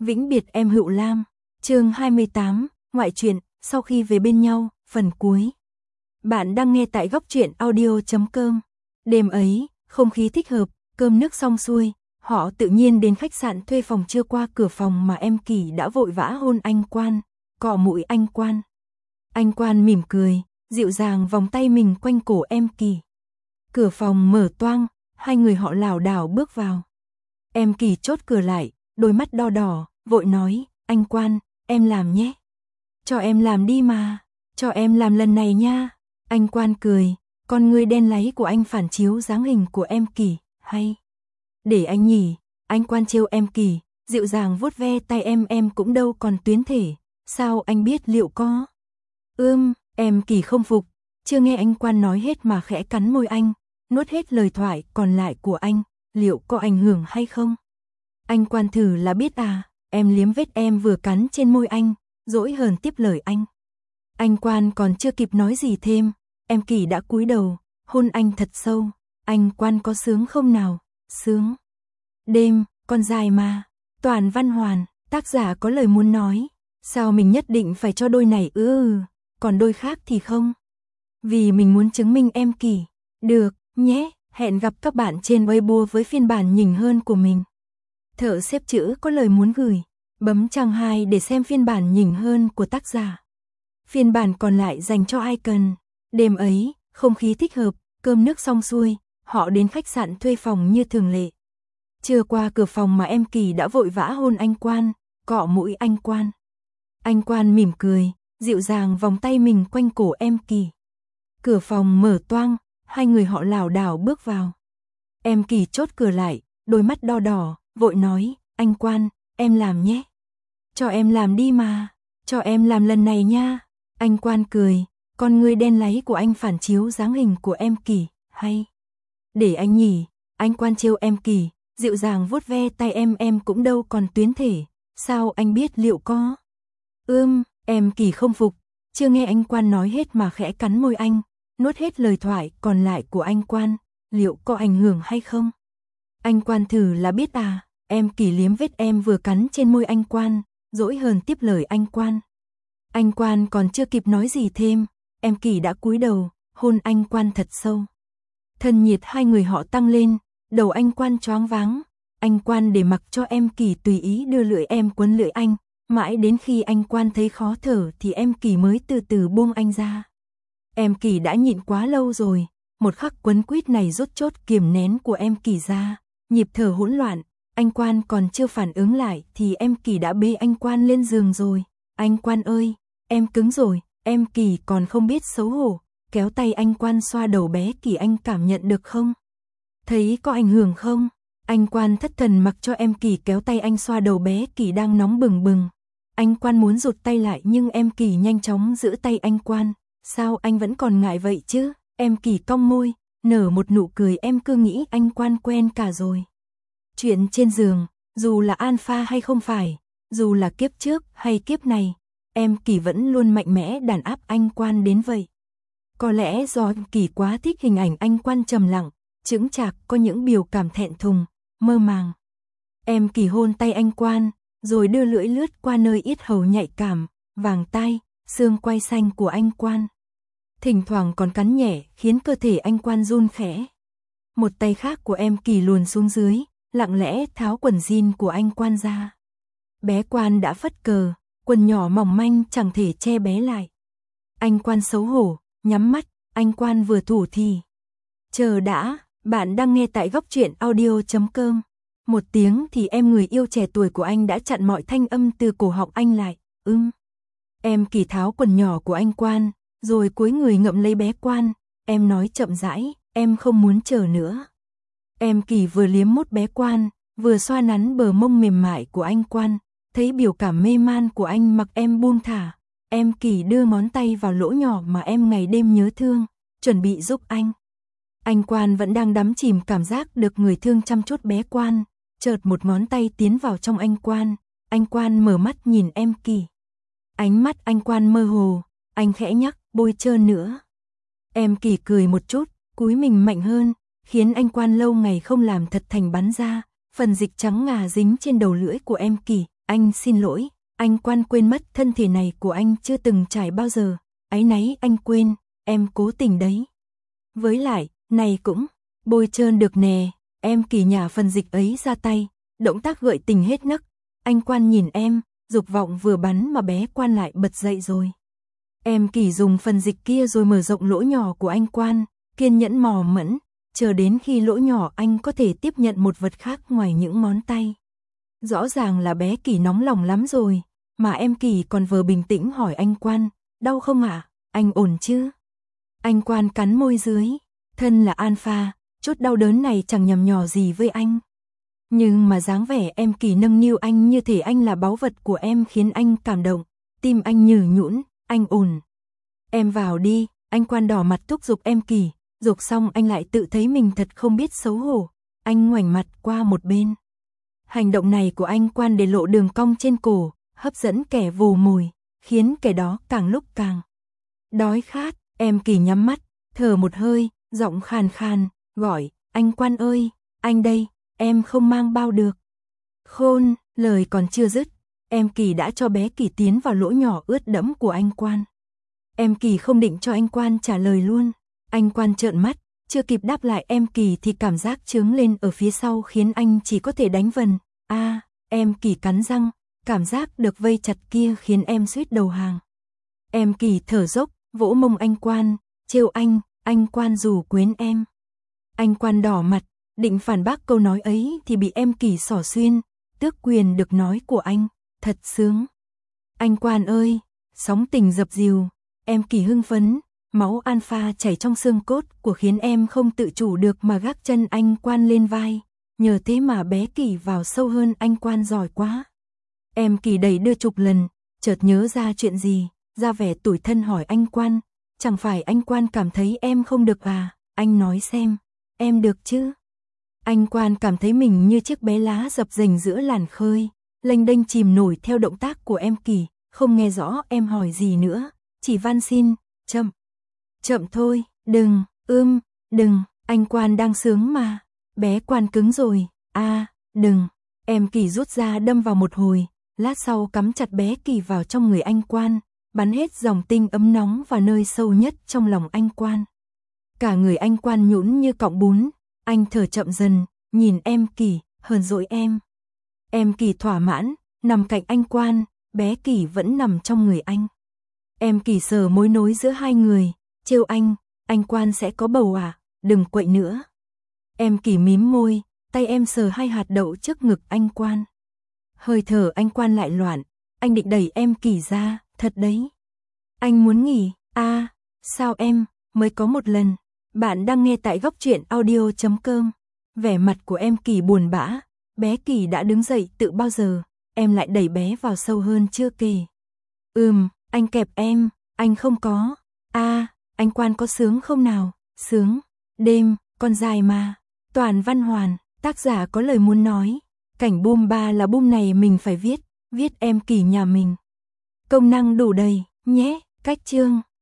Vĩnh biệt em Hựu Lam. Chương 28, ngoại truyện, sau khi về bên nhau, phần cuối. Bạn đang nghe tại góc truyện audio.com. Đêm ấy, không khí thích hợp, cơm nước xong xuôi, họ tự nhiên đến khách sạn thuê phòng. Chưa qua cửa phòng mà em Kỳ đã vội vã hôn anh Quan, cọ mũi anh Quan. Anh Quan mỉm cười, dịu dàng vòng tay mình quanh cổ em Kỳ. Cửa phòng mở toang, hai người họ lảo đảo bước vào. Em Kỳ chốt cửa lại, đôi mắt đo đỏ, vội nói, anh Quan, em làm nhé. Cho em làm đi mà, cho em làm lần này nha. Anh Quan cười, con ngươi đen láy của anh phản chiếu dáng hình của em Kỳ, hay. Để anh nhỉ, anh Quan trêu em Kỳ, dịu dàng vuốt ve tay em cũng đâu còn tuyến thể, sao anh biết liệu có. Em Kỳ không phục, chưa nghe anh Quan nói hết mà khẽ cắn môi anh, nuốt hết lời thoại còn lại của anh, liệu có ảnh hưởng hay không? Anh Quan thử là biết à, em liếm vết em vừa cắn trên môi anh, dỗi hờn tiếp lời anh. Anh Quan còn chưa kịp nói gì thêm, em Kỳ đã cúi đầu, hôn anh thật sâu. Anh Quan có sướng không nào? Sướng. Đêm, con dài mà. Toàn Văn Hoàn, tác giả có lời muốn nói. Sao mình nhất định phải cho đôi này còn đôi khác thì không? Vì mình muốn chứng minh em Kỳ. Được, nhé, hẹn gặp các bạn trên Weibo với phiên bản nhỉnh hơn của mình. Thợ xếp chữ có lời muốn gửi. Bấm trang 2 để xem phiên bản nhỉnh hơn của tác giả. Phiên bản còn lại dành cho ai cần. Đêm ấy, không khí thích hợp, cơm nước xong xuôi, họ đến khách sạn thuê phòng như thường lệ. Chưa qua cửa phòng mà em Kỳ đã vội vã hôn anh Quan, cọ mũi anh Quan. Anh Quan mỉm cười, dịu dàng vòng tay mình quanh cổ em Kỳ. Cửa phòng mở toang, hai người họ lảo đảo bước vào. Em Kỳ chốt cửa lại, đôi mắt đo đỏ, vội nói, anh Quan, em làm nhé. Cho em làm đi mà, cho em làm lần này nha. Anh Quan cười, con ngươi đen láy của anh phản chiếu dáng hình của em Kỳ, hay. Để anh nhỉ, anh Quan trêu em Kỳ, dịu dàng vuốt ve tay em cũng đâu còn tuyến thể, sao anh biết liệu có. Em Kỳ không phục, chưa nghe anh Quan nói hết mà khẽ cắn môi anh, nuốt hết lời thoại còn lại của anh Quan, liệu có ảnh hưởng hay không? Anh Quan thử là biết à, em Kỳ liếm vết em vừa cắn trên môi anh Quan, dỗi hờn tiếp lời anh Quan. Anh Quan còn chưa kịp nói gì thêm, em Kỳ đã cúi đầu, hôn anh Quan thật sâu. Thân nhiệt hai người họ tăng lên, đầu anh Quan choáng váng, anh Quan để mặc cho em Kỳ tùy ý đưa lưỡi em quấn lưỡi anh, mãi đến khi anh Quan thấy khó thở thì em Kỳ mới từ từ buông anh ra. Em Kỳ đã nhịn quá lâu rồi, một khắc quấn quýt này rút chốt kiềm nén của em Kỳ ra, nhịp thở hỗn loạn, anh Quan còn chưa phản ứng lại thì em Kỳ đã bê anh Quan lên giường rồi. Anh Quan ơi, em cứng rồi, em Kỳ còn không biết xấu hổ, kéo tay anh Quan xoa đầu bé Kỳ, anh cảm nhận được không? Thấy có ảnh hưởng không? Anh Quan thất thần mặc cho em Kỳ kéo tay anh xoa đầu bé Kỳ đang nóng bừng bừng. Anh Quan muốn rụt tay lại nhưng em Kỳ nhanh chóng giữ tay anh Quan. Sao anh vẫn còn ngại vậy chứ? Em Kỳ cong môi, nở một nụ cười, em cứ nghĩ anh Quan quen cả rồi. Chuyện trên giường, dù là alpha hay không phải, dù là kiếp trước hay kiếp này, em Kỳ vẫn luôn mạnh mẽ đàn áp anh Quan đến vậy. Có lẽ do em Kỳ quá thích hình ảnh anh Quan trầm lặng, chững chạc, có những biểu cảm thẹn thùng, mơ màng. Em Kỳ hôn tay anh Quan, rồi đưa lưỡi lướt qua nơi yết hầu nhạy cảm, vàng tai, xương quai xanh của anh Quan. Thỉnh thoảng còn cắn nhẹ khiến cơ thể anh Quan run khẽ. Một tay khác của em Kỳ luồn xuống dưới, lặng lẽ tháo quần jean của anh Quan ra. Bé Quan đã phất cờ, quần nhỏ mỏng manh chẳng thể che bé lại. Anh Quan xấu hổ, nhắm mắt, anh Quan vừa thủ thì. Chờ đã, bạn đang nghe tại góc truyện audio.com. Một tiếng thì em người yêu trẻ tuổi của anh đã chặn mọi thanh âm từ cổ họng anh lại. Em Kỳ tháo quần nhỏ của anh Quan, rồi cúi người ngậm lấy bé Quan. Em nói chậm rãi, em không muốn chờ nữa. Em Kỳ vừa liếm mốt bé Quan, vừa xoa nắn bờ mông mềm mại của anh Quan. Thấy biểu cảm mê man của anh mặc em buông thả. Em Kỳ đưa ngón tay vào lỗ nhỏ mà em ngày đêm nhớ thương, chuẩn bị giúp anh. Anh Quan vẫn đang đắm chìm cảm giác được người thương chăm chút bé Quan. Chợt một ngón tay tiến vào trong anh Quan mở mắt nhìn em Kỳ. Ánh mắt anh Quan mơ hồ, anh khẽ nhắc, bôi trơn nữa. Em Kỳ cười một chút, cúi mình mạnh hơn, khiến anh Quan lâu ngày không làm thật thành bắn ra, phần dịch trắng ngà dính trên đầu lưỡi của em Kỳ, anh xin lỗi, anh Quan quên mất thân thể này của anh chưa từng trải bao giờ, áy náy anh quên, em cố tình đấy. Với lại, này cũng, bôi trơn được nè, em Kỳ nhả phần dịch ấy ra tay, động tác gợi tình hết nấc, anh Quan nhìn em, dục vọng vừa bắn mà bé Quan lại bật dậy rồi. Em Kỳ dùng phần dịch kia rồi mở rộng lỗ nhỏ của anh Quan, kiên nhẫn mò mẫm, chờ đến khi lỗ nhỏ anh có thể tiếp nhận một vật khác ngoài những ngón tay. Rõ ràng là bé Kỳ nóng lòng lắm rồi, mà em Kỳ còn vừa bình tĩnh hỏi anh Quan, đau không ạ? Anh ổn chứ? Anh Quan cắn môi dưới, thân là alpha, chút đau đớn này chẳng nhằm nhỏ gì với anh. Nhưng mà dáng vẻ em Kỳ nâng niu anh như thể anh là báu vật của em khiến anh cảm động, tim anh nhừ nhũn, anh ổn. Em vào đi, anh Quan đỏ mặt thúc giục em Kỳ, giục xong anh lại tự thấy mình thật không biết xấu hổ, anh ngoảnh mặt qua một bên. Hành động này của anh Quan để lộ đường cong trên cổ, hấp dẫn kẻ vồ mồi, khiến kẻ đó càng lúc càng đói khát. Em Kỳ nhắm mắt, thở một hơi, giọng khàn khàn, gọi, anh Quan ơi, anh đây, em không mang bao được. Khôn, lời còn chưa dứt, em Kỳ đã cho bé Kỳ tiến vào lỗ nhỏ ướt đẫm của anh Quan. Em Kỳ không định cho anh Quan trả lời luôn, anh Quan trợn mắt, chưa kịp đáp lại em Kỳ thì cảm giác chướng lên ở phía sau khiến anh chỉ có thể đánh vần. Em Kỳ cắn răng, cảm giác được vây chặt kia khiến em suýt đầu hàng. Em Kỳ thở dốc, vỗ mông anh Quan, trêu anh Quan dù quến em. Anh Quan đỏ mặt, định phản bác câu nói ấy thì bị em Kỳ xỏ xuyên, tước quyền được nói của anh, thật sướng. Anh Quan ơi, sóng tình dập dìu, em Kỳ hưng phấn, máu alpha chảy trong xương cốt của khiến em không tự chủ được mà gác chân anh Quan lên vai, nhờ thế mà bé Kỳ vào sâu hơn. Anh Quan giỏi quá. Em Kỳ đẩy đưa chục lần, chợt nhớ ra chuyện gì, ra vẻ tủi thân hỏi anh Quan, chẳng phải anh Quan cảm thấy em không được à, anh nói xem, em được chứ? Anh Quan cảm thấy mình như chiếc bé lá dập dềnh giữa làn khơi, lênh đênh chìm nổi theo động tác của em Kỳ, không nghe rõ em hỏi gì nữa, chỉ van xin, chậm thôi, đừng, đừng, anh Quan đang sướng mà, bé Quan cứng rồi, đừng, em Kỳ rút ra đâm vào một hồi, lát sau cắm chặt bé Kỳ vào trong người anh Quan, bắn hết dòng tinh ấm nóng vào nơi sâu nhất trong lòng anh Quan. Cả người anh Quan nhũn như cọng bún, anh thở chậm dần, nhìn em Kỳ, hờn dỗi em. Em Kỳ thỏa mãn, nằm cạnh anh Quan, bé Kỳ vẫn nằm trong người anh. Em Kỳ sờ mối nối giữa hai người, trêu anh Quan sẽ có bầu à, đừng quậy nữa. Em Kỳ mím môi, tay em sờ hai hạt đậu trước ngực anh Quan. Hơi thở anh Quan lại loạn, anh định đẩy em Kỳ ra, thật đấy. Anh muốn nghỉ, sao em, mới có một lần. Bạn đang nghe tại góc truyện audio.com. Vẻ mặt của em Kỳ buồn bã, bé Kỳ đã đứng dậy tự bao giờ, em lại đẩy bé vào sâu hơn chưa kể. Anh kẹp em, anh không có. Anh Quan có sướng không nào? Sướng, đêm, con dài mà. Toàn Văn Hoàn, tác giả có lời muốn nói. Cảnh boom 3 là boom này mình phải viết em Kỳ nhà mình. Công năng đủ đầy, nhé, cách chương.